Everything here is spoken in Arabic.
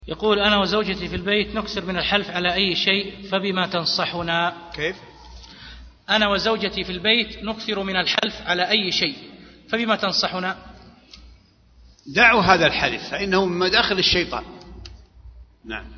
يقول: أنا وزوجتي في البيت نكثر من الحلف على أي شيء، فبما تنصحنا؟ كيف؟ أنا وزوجتي في البيت نكثر من الحلف على أي شيء، فبما تنصحنا؟ دعوا هذا الحلف فإنه من مداخل الشيطان. نعم.